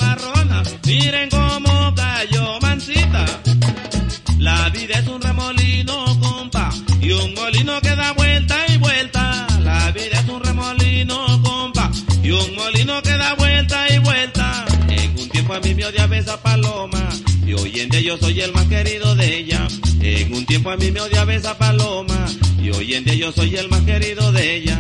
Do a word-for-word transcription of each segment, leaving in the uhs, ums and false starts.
agarrona, miren cómo cayó mansita. La vida es un remolino, compa, y un molino que da vuelta y vuelta. La vida es un remolino, compa, y un molino que da vuelta y vuelta. En un tiempo a mí me odiaba esa paloma, y hoy en día yo soy el más querido de ella. En un tiempo a mí me odiaba esa paloma, y hoy en día yo soy el más querido de ella.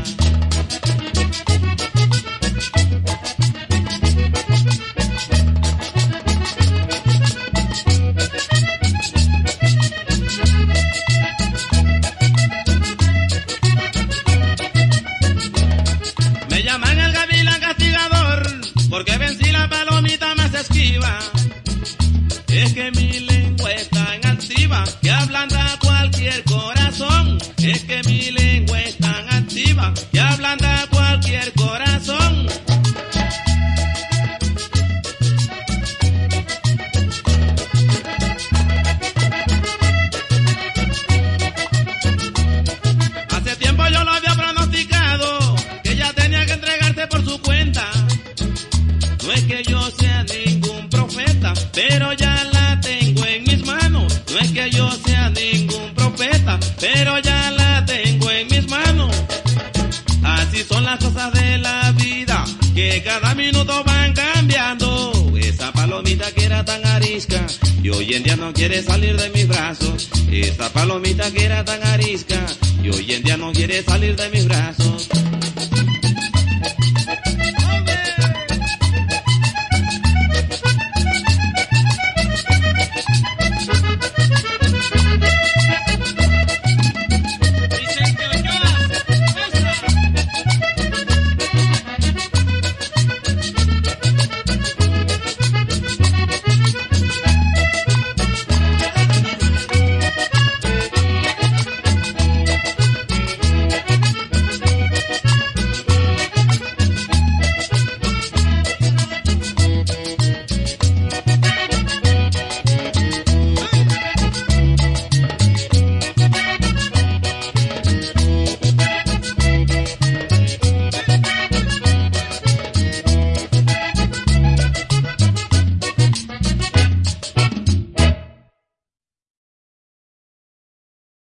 Me llaman el gavilán castigador, porque vencí la palomita más esquiva. Es que mi lengua es tan activa que ablanda cualquier corazón. Es que mi lengua es tan activa que ablanda cualquier corazón. Hace tiempo yo lo había pronosticado, que ella tenía que entregarse por su cuenta. No es que yo sea ningún profeta, pero ya la tengo en mis manos. No es que yo sea ningún profeta, pero ya la tengo en mis manos. Así son las cosas de la vida, que cada minuto van cambiando. Esa palomita que era tan arisca, y hoy en día no quiere salir de mis brazos. Esa palomita que era tan arisca, y hoy en día no quiere salir de mis brazos.